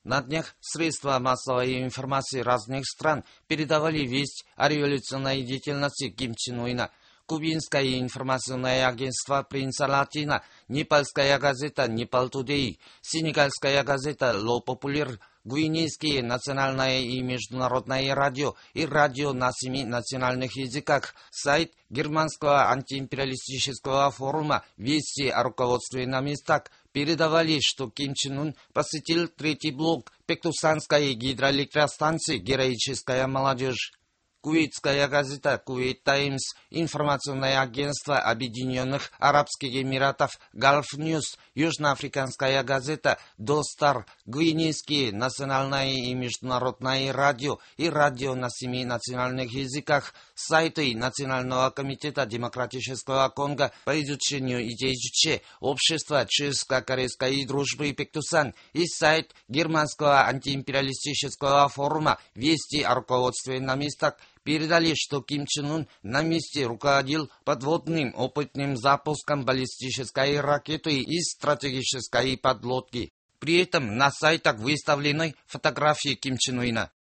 На днях средства массовой информации разных стран передавали весть о революционной деятельности Ким Чен Уна. Кубинское информационное агентство «Принца Латина», непальская газета «Непал Тудей», сенегальская газета «Ло Популяр», гвинейские национальное и международное радио и радио на 7 национальных языках, сайт германского антиимпериалистического форума «Вести о руководстве на местах» передавали, что Ким Чен Ун посетил третий блок Пектусанской гидроэлектростанции «Героическая молодежь». Кувейтская газета «Кувейт Таймс», информационное агентство Объединенных Арабских Эмиратов «Галф Ньюс», южноафриканская газета «Достар», гвинейские национальное и международное радио и радио на 7 национальных языках, сайты Национального комитета демократического Конго по изучению идей Чуче, общества чешско-корейской дружбы Пектусан и сайт германского антиимпериалистического форума «Вести о руководстве на местах» передали, что Ким Чен Ун на месте руководил подводным опытным запуском баллистической ракеты из стратегической подлодки. При этом на сайтах выставлены фотографии Ким Чен Уна.